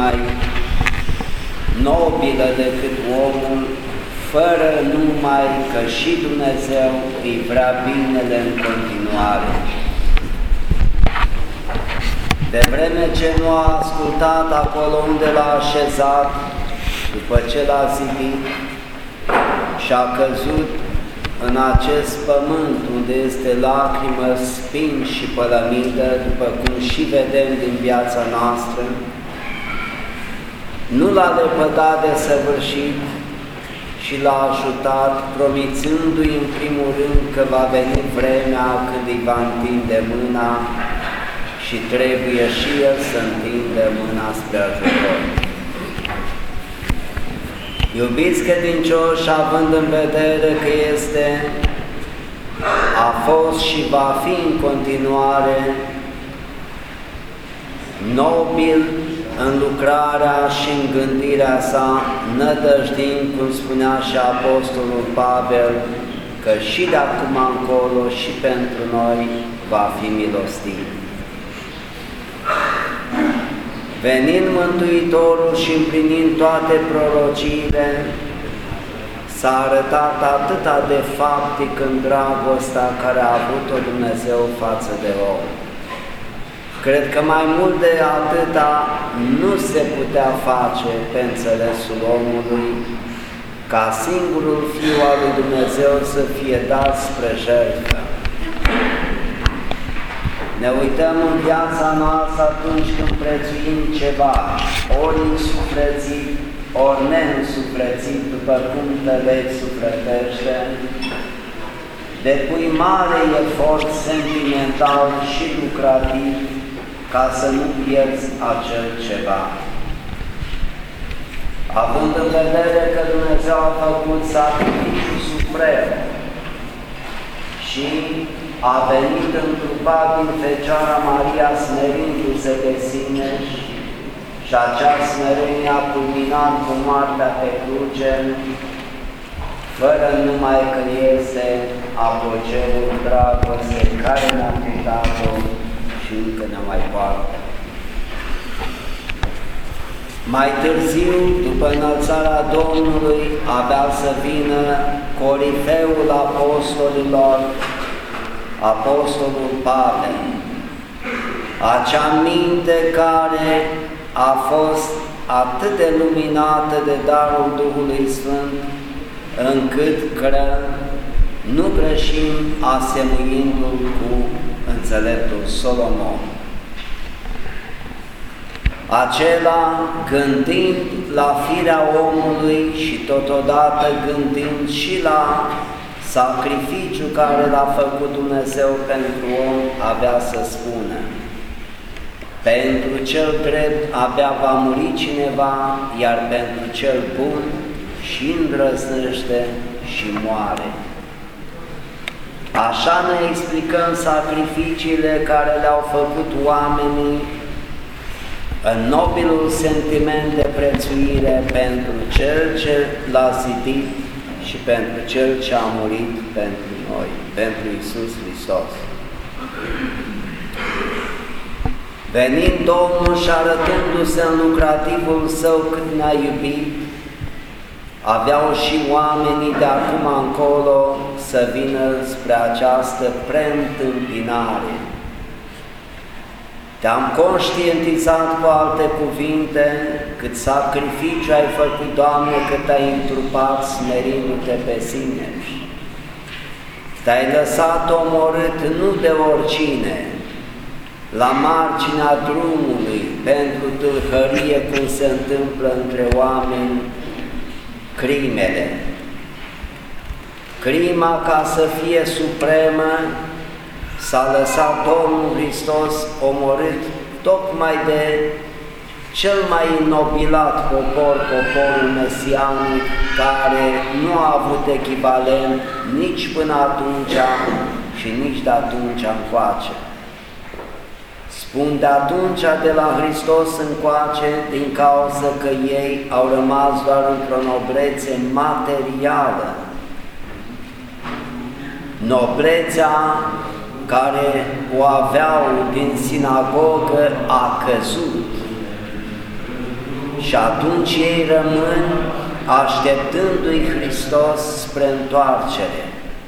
mai nobilă decât omul, fără numai că și Dumnezeu îi vrea binele în continuare. De vreme ce nu a ascultat acolo unde l-a așezat, după ce l-a zidit și a căzut în acest pământ unde este lacrimă, spin și pălămidă, după cum și vedem din viața noastră, nu l-a lepădat de săvârșit și l-a ajutat, promițându-i în primul rând că va veni vremea când îi va întinde mâna și trebuie și el să întindă mâna spre ajutor. Iubiți credincioși, având în vedere că a fost și va fi în continuare nobil în lucrarea și în gândirea sa, nădăjdind, cum spunea și Apostolul Pavel, că și de acum încolo și pentru noi va fi milostiv. Venind Mântuitorul și împlinind toate prorociile, s-a arătat atâta de faptic în dragostea care a avut-o Dumnezeu față de om. Cred că mai mult de atâta nu se putea face pe înțelesul omului ca singurul Fiu al lui Dumnezeu să fie dat spre jertfă. Ne uităm în viața noastră atunci când prețuim ceva, ori însuflețit, ori neînsuflețit, după cum te vezi sufletește, depui mare efort sentimental și lucrativ ca să nu pierzi acel ceva. Având în vedere că Dumnezeu a făcut sacrificiul suprem și a venit întrupat din Fecioara Maria smerindu-se de sine și acea smerenie a culminat cu moartea pe cruce, fără numai că este apogeul dragostei care ne-a purtat-o și încă ne mai poartă. Mai târziu, după înălțarea Domnului, avea să vină corifeul apostolilor, Apostolul Pavel, acea minte care a fost atât de luminată de darul Duhului Sfânt, încât nu greșim asemuindu-l cu înțeleptul Solomon. Acela gândind la firea omului și totodată gândind și la sacrificiul care l-a făcut Dumnezeu pentru om, avea să spună: pentru cel drept abia va muri cineva, iar pentru cel bun și îndrăznește și moare. Așa ne explicăm sacrificiile care le-au făcut oamenii în nobilul sentiment de prețuire pentru Cel ce l-a zidit și pentru Cel ce a murit pentru noi, pentru Iisus Hristos. Venind Domnul și arătându-se în lucrativul Său cât ne-a iubit, aveau și oamenii de acum încolo să vină spre această preîntâmpinare. Te-am conștientizat, cu alte cuvinte, cât sacrificiu ai făcut, Doamne, cât ai întrupat smerindu-te pe sine. Te-ai lăsat omorât nu de oricine, la marginea drumului, pentru tâlhărie, cum se întâmplă între oameni, crimele. Crima, ca să fie supremă, s-a lăsat Domnul Hristos omorât tocmai de cel mai înnobilat popor, poporul mesianic, care nu a avut echivalent nici până atunci și nici de atunci încoace. Spun de atunci, de la Hristos încoace, din cauza că ei au rămas doar într-o noblețe materială. Noblețea care o aveau din sinagogă a căzut. și atunci ei rămân așteptându-i Hristos spre întoarcere.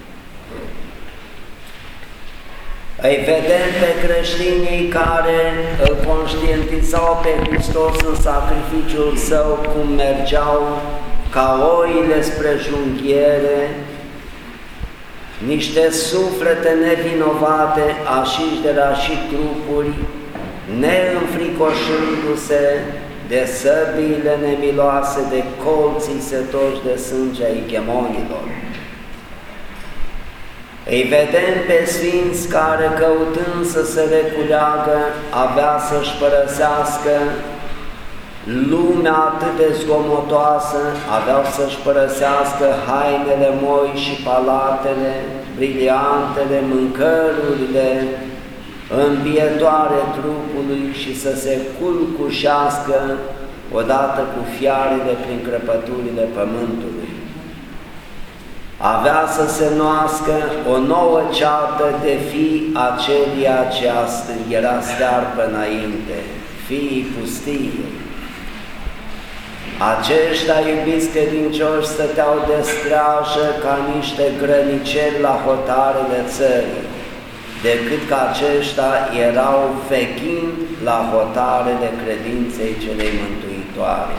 Îi vedem pe creștinii care îl conștientizau pe Hristos în sacrificiul Său, cum mergeau ca oile spre junghiere, niște suflete nevinovate, așișdera și trupuri, neînfricoșându-se de săbiile nemiloase, de colții setoși de sânge ai ghemonilor. Îi vedem pe sfinți care, căutând să se reculeagă, avea să-și părăsească lumea atât de zgomotoasă, aveau să-și părăsească hainele moi și palatele, briliantele, mâncărurile îmbietoare trupului și să se culcușească odată cu fiarele prin crăpăturile pământului. Avea să se noască o nouă ceată de fii acelia ce era stearpă înainte, fiii pustiei. Aceștia, iubiți credincioși, stăteau de streajă ca niște grăniceri la hotarele țării, decât că aceștia erau veghind la hotarele credinței celei mântuitoare.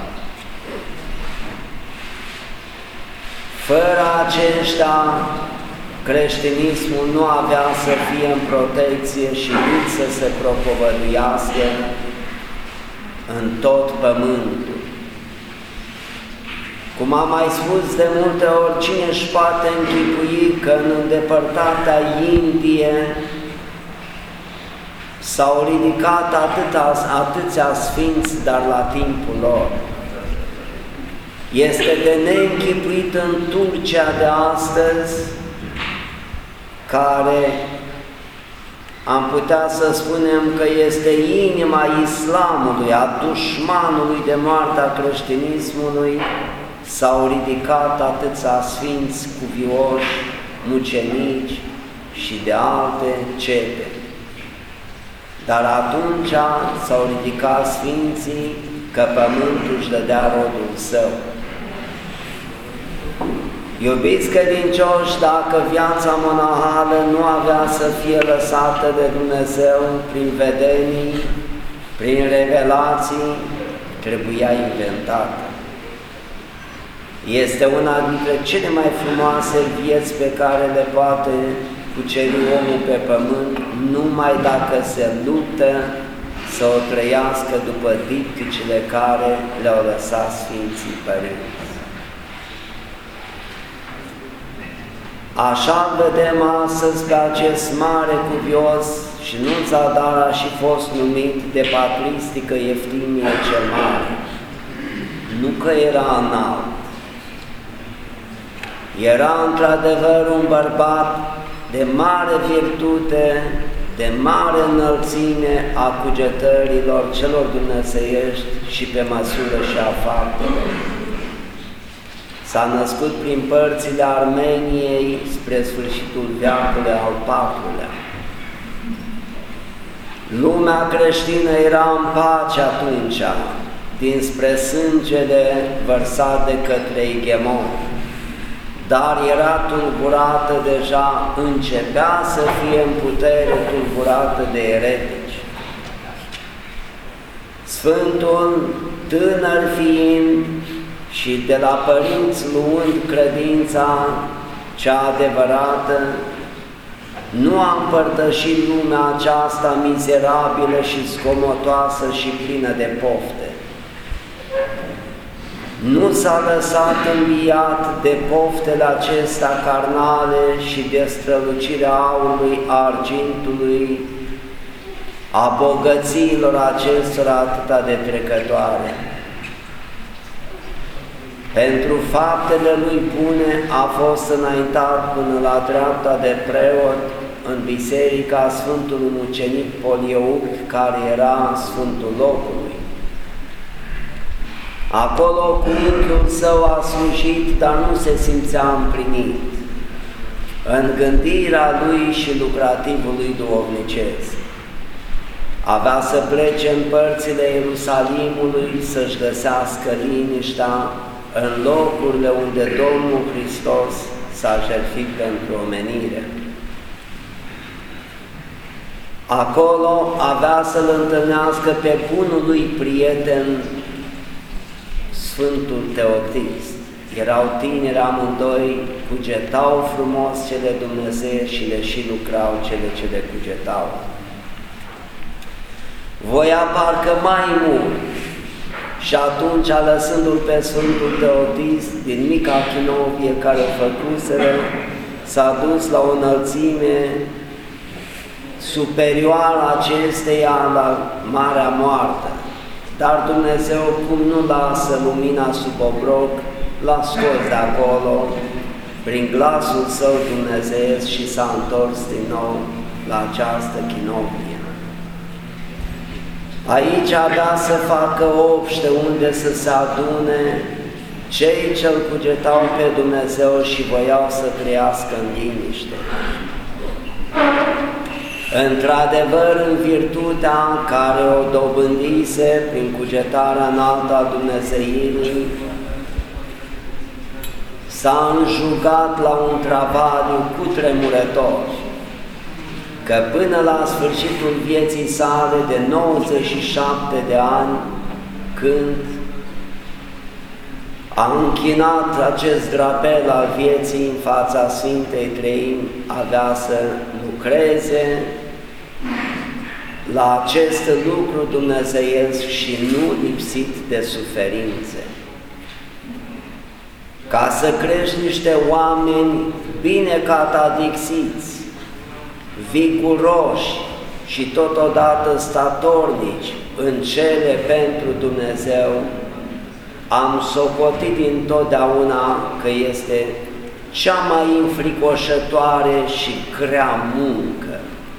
Fără aceștia, creștinismul nu avea să fie în protecție și nici să se propovăduiască în tot pământul. Cum am mai spus de multe ori, cine își poate închipui că în îndepărtata Indie s-au ridicat atâția sfinți, dar la timpul lor. Este de neînchipuit în Turcia de astăzi, care am putea să spunem că este inima islamului, a dușmanului de moarte a creștinismului, s-au ridicat atâția sfinți cuvioși, mucenici și de alte cete. Dar atunci s-au ridicat sfinții că pământul își dădea rodul său. Iubiți credincioși, dacă viața monahală nu avea să fie lăsată de Dumnezeu prin vedenii, prin revelații, trebuia inventată. Este una dintre cele mai frumoase vieți pe care le poate cuceri omul pe pământ, numai dacă se luptă să o trăiască după dipticile care le-au lăsat Sfinții Părinți. Așa vedem astăzi pe acest mare cuvios și nu Zadar a și fost numit de patristică Eftimie cel Mare. Nu că era înalt, era într-adevăr un bărbat de mare virtute, de mare înălțime a cugetărilor celor dumnezeiești și pe măsură și a faptelor. S-a născut prin părțile Armeniei spre sfârșitul veacului al IV-lea. Lumea creștină era în pace atunci, dinspre sângele vărsat de către Igemon, dar era tulburată deja, începea să fie în putere tulburată de eretici. Sfântul, tânăr fiind și de la părinți luând credința cea adevărată, nu a împărtășit lumea aceasta mizerabilă și scomotoasă și plină de pofte. Nu s-a lăsat înviat de poftele acestea carnale și de strălucirea aurului, a argintului, a bogățiilor acestora atâta de trecătoare. Pentru faptele lui bune a fost înaintat până la dreapta de preot în biserica Sfântului Mucenic Polieuct, care era Sfântul locului. Acolo cu unchiul său a slujit, dar nu se simțea împlinit în gândirea lui și lucrativul lui duhovnicesc. avea să plece în părțile Ierusalimului să-și găsească liniștea în locurile unde Domnul Hristos s-a jertfit pentru omenire. Acolo avea să-L întâlnească pe bunul lui prieten, Sfântul Teotist. Erau tineri amândoi, cugetau frumos cele dumnezeiești și le și lucrau cele ce le cugetau. Voia parcă mai mult și atunci, lăsându-l pe Sfântul Teotist din mica chinovie care o făcuseră, s-a dus la o înălțime superioară acesteia la Marea Moartă. Dar Dumnezeu, cum nu lasă lumina sub obroc, l-a scos de acolo prin glasul Său dumnezeiesc și s-a întors din nou la această chinovie. Aici avea să facă obște unde să se adune cei ce-L cugetau pe Dumnezeu și voiau să trăiască în liniște. Într-adevăr, în virtutea care o dobândise prin cugetarea înaltă a Dumnezeirii, s-a înjugat la un travaliu cutremurător, că până la sfârșitul vieții sale de 97 de ani, când a închinat acest drapel al vieții în fața Sfintei Treimi, avea să lucreze la acest lucru dumnezeiesc și nu lipsit de suferințe. Ca să crești niște oameni bine catadixiți, viguroși și totodată statornici în cele pentru Dumnezeu, am socotit dintotdeauna că este cea mai înfricoșătoare și grea muncă.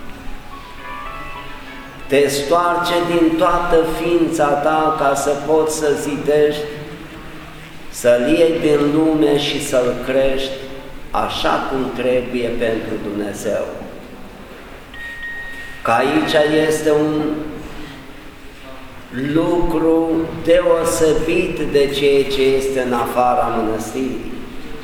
Te stoarce din toată ființa ta ca să poți să zidești, să-L iei din lume și să-L crești așa cum trebuie pentru Dumnezeu. Că aici este un lucru deosebit de ceea ce este în afara mănăstirii.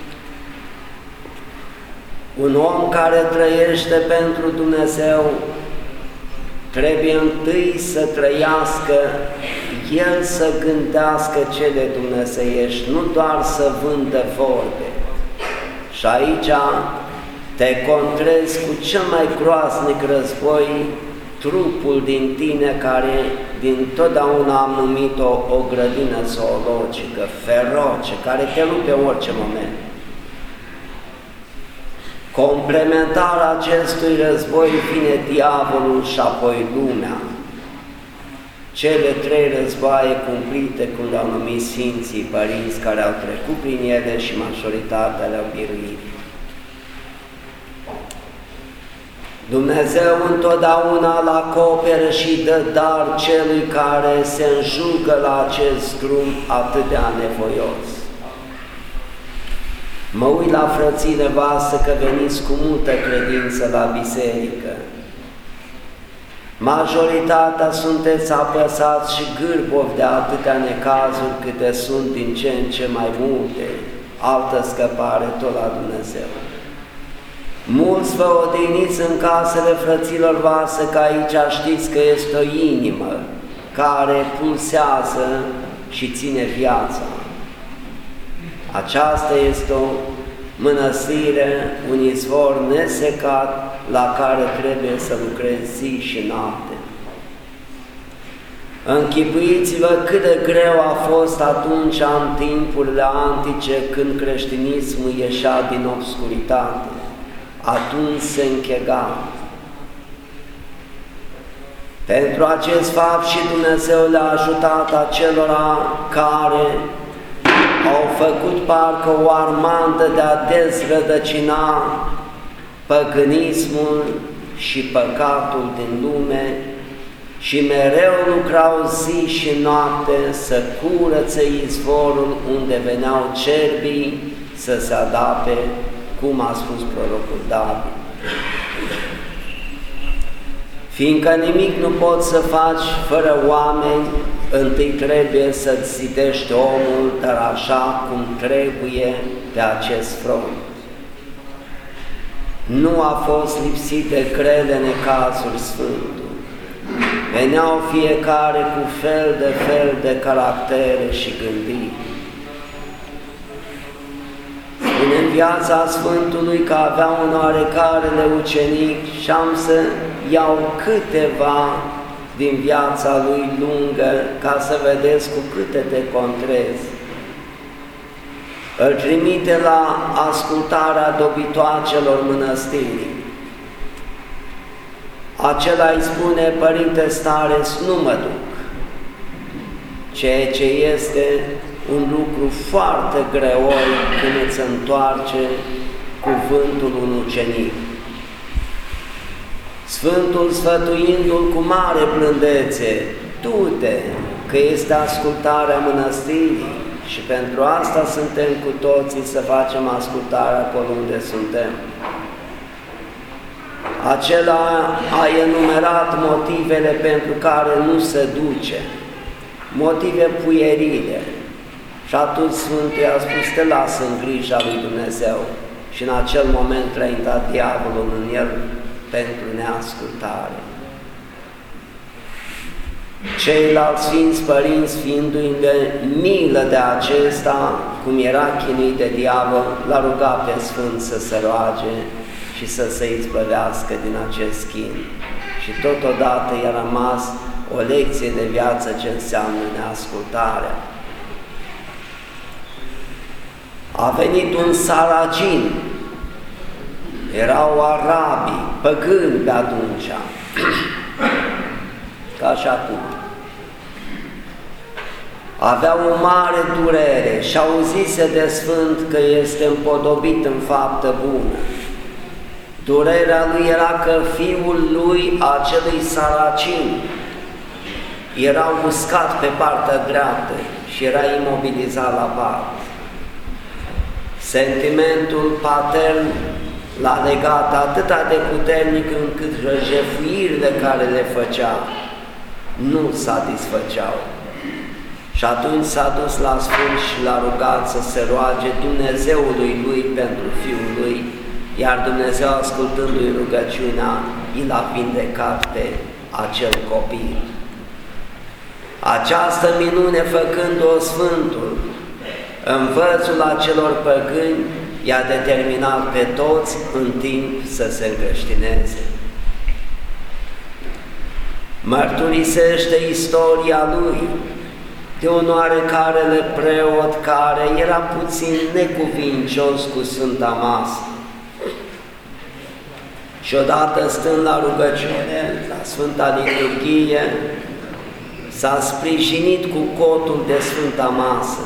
Un om care trăiește pentru Dumnezeu trebuie întâi să trăiască, el să gândească cele dumnezeiești, nu doar să vândă vorbe. Și aici te contrezi cu cel mai groaznic război, trupul din tine care din totdeauna am numit-o o grădină zoologică, feroce, care te rupe în orice moment. Complementar acestui război vine diavolul și apoi lumea. Cele trei războaie cumplite, cum le-au numit Sfinții Părinți, care au trecut prin ele și majoritatea le-au biruit. Dumnezeu întotdeauna îl acoperă și dă dar celui care se înjugă la acest drum atât de anevoios. Mă uit la frățile voastre că veniți cu multă credință la biserică. Majoritatea sunteți apăsați și gârbovi de atâtea necazuri câte sunt din ce în ce mai multe, altă scăpare tot la Dumnezeu. Mulți vă odihniți în casele frăților voastre, că aici știți că este o inimă care pulsează și ține viața. Aceasta este o mănăstire, un izvor nesecat la care trebuie să lucrezi zi și noapte. Închipuiți-vă cât de greu a fost atunci în timpurile antice când creștinismul ieșea din obscuritate. Atunci se închega. Pentru acest fapt și Dumnezeu le-a ajutat acelora care au făcut parcă o armandă de a dezrădăcina păgânismul și păcatul din lume și mereu lucrau zi și noapte să curățe izvorul unde veneau cerbii să se adape, cum a spus prorocul David. Fiindcă nimic nu poți să faci fără oameni, întâi trebuie să-ți zidești omul, dar așa cum trebuie pe acest front. Nu a fost lipsit de grele necazuri Sfântul. Veneau fiecare cu fel de caractere și gândiri. Spune în viața Sfântului că avea un oarecarele ucenic și am să iau câteva din viața lui lungă ca să vedeți cu câte te contrezi. Îl trimite la ascultarea dobitoacelor mănăstirii. Acela îi spune: Părinte Stareț, nu mă duc, ceea ce este un lucru foarte greoi când îți întoarce cuvântul un ucenic. Sfântul, sfătuindu-l cu mare blândețe: du-te, că este ascultarea mănăstirii și pentru asta suntem cu toții să facem ascultarea acolo unde suntem. Acela a enumerat motivele pentru care nu se duce, motive puierile. Și atunci Sfântul i-a spus: te lasă în grija lui Dumnezeu. Și în acel moment a intrat diavolul în el pentru neascultare. Ceilalți Sfinți Părinți, fiindu-i de milă de acesta, cum era chinuit de diavol, l-a rugat pe Sfânt să se roage și să se izbăvească din acest chin. Și totodată i-a rămas o lecție de viață ce înseamnă neascultarea. A venit un saracin, erau arabii, păgâni pe atunci, ca și acum. Avea o mare durere și auzise de Sfânt că este împodobit în faptă bună. Durerea lui era că fiul lui, acelui saracin, era uscat pe partea dreaptă și era imobilizat la pat. Sentimentul patern l-a legat atâta de puternic încât jefuirile care le făcea nu satisfăceau. Și atunci s-a dus la Sfânt și l-a rugat să se roage Dumnezeului lui pentru fiul lui, iar Dumnezeu, ascultându-i rugăciunea, i l-a vindecat pe acel copil. Această minune făcând-o Sfântul, învățul acelor păgâni i-a determinat pe toți în timp să se încreștineze. Mărturisește istoria lui de un oarecarele preot care era puțin necuvincios cu Sfânta Masă. Și odată stând la rugăciune, la Sfânta Liturghie, s-a sprijinit cu cotul de Sfânta Masă.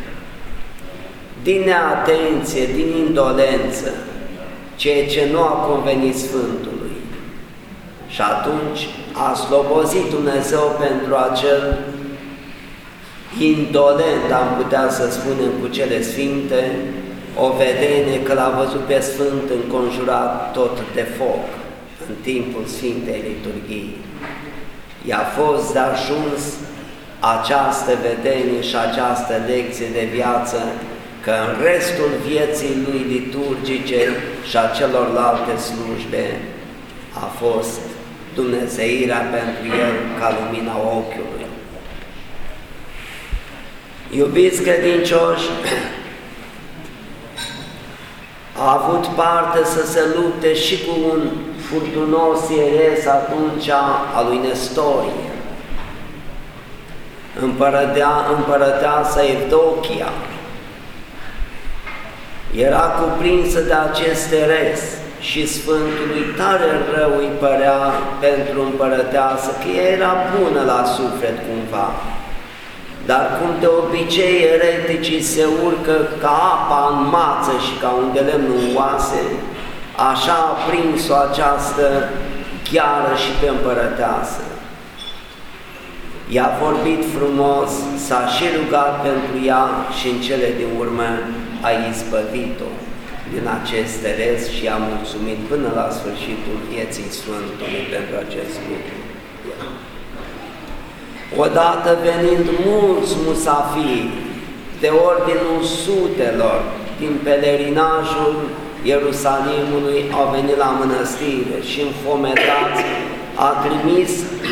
Din neatenție, din indolență, ceea ce nu a convenit Sfântului. Și atunci a slobozit Dumnezeu pentru acel indolent, am putea să spunem cu cele sfinte, o vedenie că l-a văzut pe Sfânt înconjurat tot de foc în timpul Sfintei Liturghii. I-a fost de ajuns această vedenie și această lecție de viață, că în restul vieții lui liturgice și a celorlalte slujbe a fost dumnezeirea pentru el ca lumina ochiului. Iubiți credincioși, a avut parte să se lupte și cu un furtunos ieres atunci a lui Nestorie, împărăteasa Evdochia. Era cuprinsă de acest eres și Sfântului tare rău îi părea pentru împărăteasă, că ea era bună la suflet cumva. Dar cum de obicei ereticii se urcă ca apa în mață și ca un de lemn în oase, așa a prins-o această gheară și pe împărăteasă. I-a vorbit frumos, s-a și rugat pentru ea și în cele din urmă a izbăvit-o. din acest teres și a mulțumit până la sfârșitul vieții Sfântului pentru acest lucru. Odată venind mulți musafiri de ordinul sutelor din pelerinajul Ierusalimului au venit la mănăstire și înfometați a trimis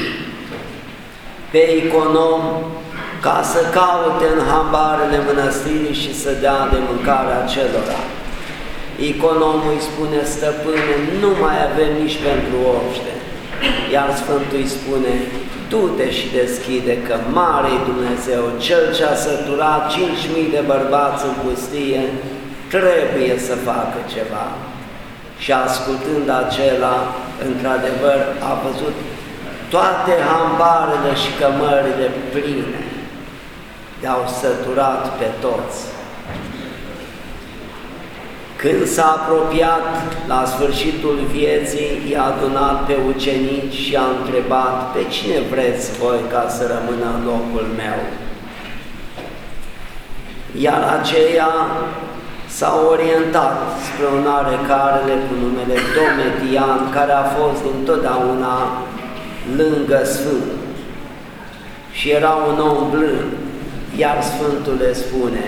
pe econom ca să caute în hambarele mănăstirii și să dea de mâncare acelora. Economul îi spune: stăpâne, nu mai avem nici pentru oște. Iar Sfântul îi spune: du-te și deschide, că mare-i Dumnezeu, Cel ce a săturat 5.000 de bărbați în pustie, trebuie să facă ceva. Și ascultând acela, într-adevăr, a văzut toate hambarele și cămările pline, le-au săturat pe toți. Când s-a apropiat la sfârșitul vieții, i-a adunat pe ucenici și a întrebat: pe cine vreți voi ca să rămână în locul meu? Iar aceia s-au orientat spre un oarecarele cu numele Domitian, care a fost întotdeauna lângă Sfânt și era un om blând, iar Sfântul le spune: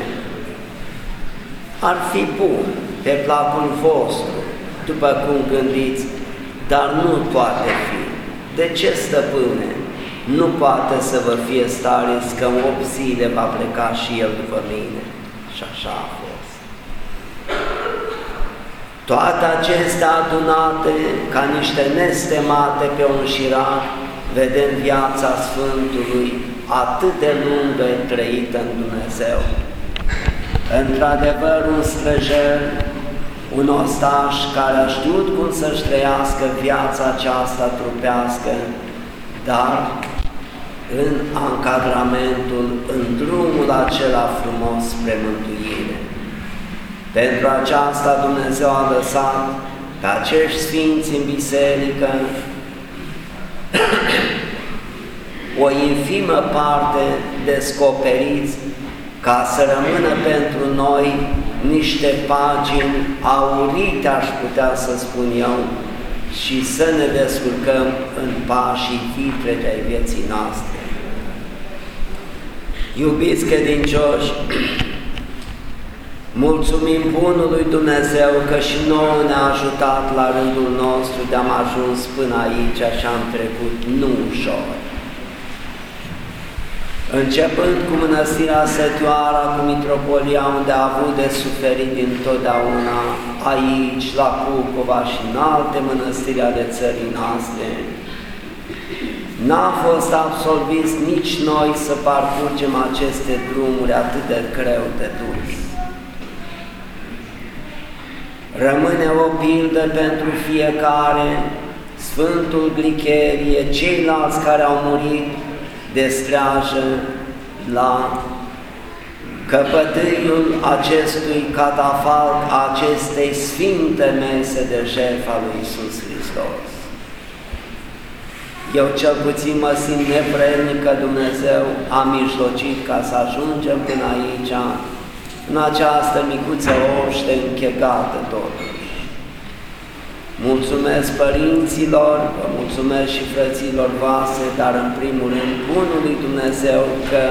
ar fi bun pe placul vostru, după cum gândiți, dar nu poate fi. De ce, stăpâne? Nu poate să vă fie stareț, că în 8 zile va pleca și el după mine. Și așa a fost. Toate acestea adunate ca niște nestemate pe un șirac, vedem viața Sfântului atât de lungă trăită în Dumnezeu. Într-adevăr, un străjer, un ostaș care a știut cum să-și trăiască viața aceasta trupească, dar în ancadramentul, în drumul acela frumos spre mântuire. Pentru aceasta Dumnezeu a lăsat pe acești sfinți în biserică o infimă parte descoperiți, ca să rămână pentru noi niște pagini aurite, aș putea să spun eu, și să ne descurcăm în pașii vitregi ai vieții noastre. Iubiți credincioși, mulțumim bunului Dumnezeu că și nouă ne-a ajutat la rândul nostru de-am ajuns până aici și am trecut nu ușor. Începând cu mănăstirea Sătioara, cu Mitropolia, unde a avut de suferit dintotdeauna, aici, la Cucova și în alte mănăstiri ale țării noastre, n-am fost absolviți nici noi să parcurgem aceste drumuri atât de greu de dus. Rămâne o pildă pentru fiecare, Sfântul Glicherie, ceilalți care au murit de streajă la căpătâiul acestui catafalc, acestei sfinte mese de jertfa lui Iisus Hristos. Eu cel puțin mă simt nevrednic că Dumnezeu a mijlocit ca să ajungem până aici, în această micuță oște închegată totuși. Mulțumesc părinților, vă mulțumesc și frăților voastre, dar în primul rând bunului Dumnezeu că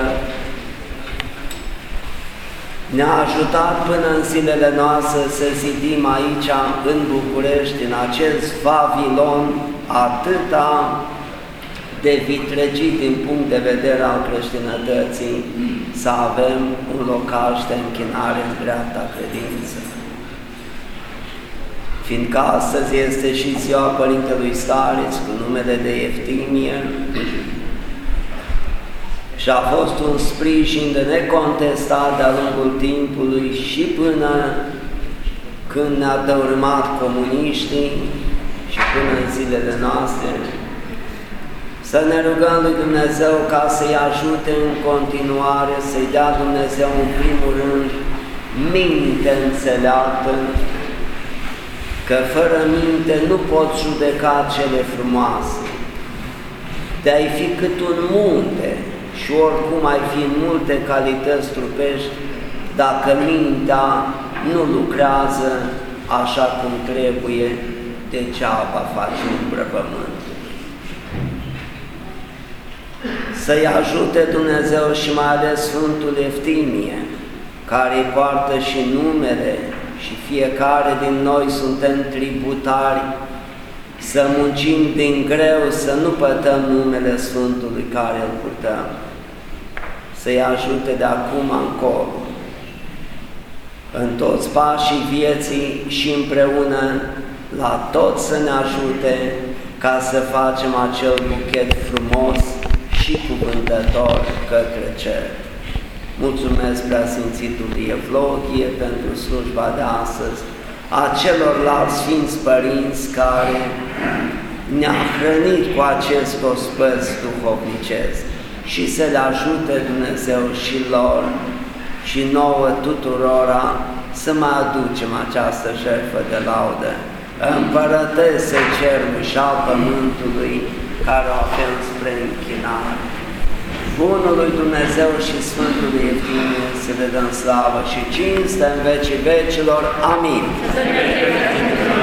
ne-a ajutat până în zilele noastre să zidim aici în București, în acest Vavilon atâta de vitregit din punct de vedere al creștinătății, să avem un locaș de închinare în dreapta credință. Fiindcă astăzi este și ziua Părintelui Stareț cu numele de Eftimie și a fost un sprijin de necontestat de-a lungul timpului și până când ne-a dărâmat comuniștii și până în zilele noastre, să ne rugăm lui Dumnezeu ca să-i ajute în continuare, să-i dea Dumnezeu în primul rând minte înțeleaptă, că fără minte nu poți judeca cele frumoase. De-ai fi cât un munte și oricum ai fi în multe calități trupești, dacă mintea nu lucrează, așa cum trebuie, degeaba faci umbră pământului. Să-i ajute Dumnezeu și mai ales Sfântul Eftimie, care îi poartă și numele și fiecare din noi suntem tributari, să muncim din greu, să nu pătăm numele Sfântului care îl purtăm, să-i ajute de acum încolo, în toți pașii vieții și împreună la tot să ne ajute ca să facem acel buchet frumos și cuvântător către cer. Mulțumesc Preasfințitului Evlogie pentru slujba de astăzi, a celorlalți Sfinți Părinți care ne-a hrănit cu acest ospăț duhovnicesc și să le ajute Dumnezeu și lor și nouă tuturora să mai aducem această jertfă de laudă Împărătese cerului și al pământului, care o avem spre închinare. Bunului Dumnezeu și Sfântului Eftimie să le dăm slavă și cinste în vecii vecilor. Amin.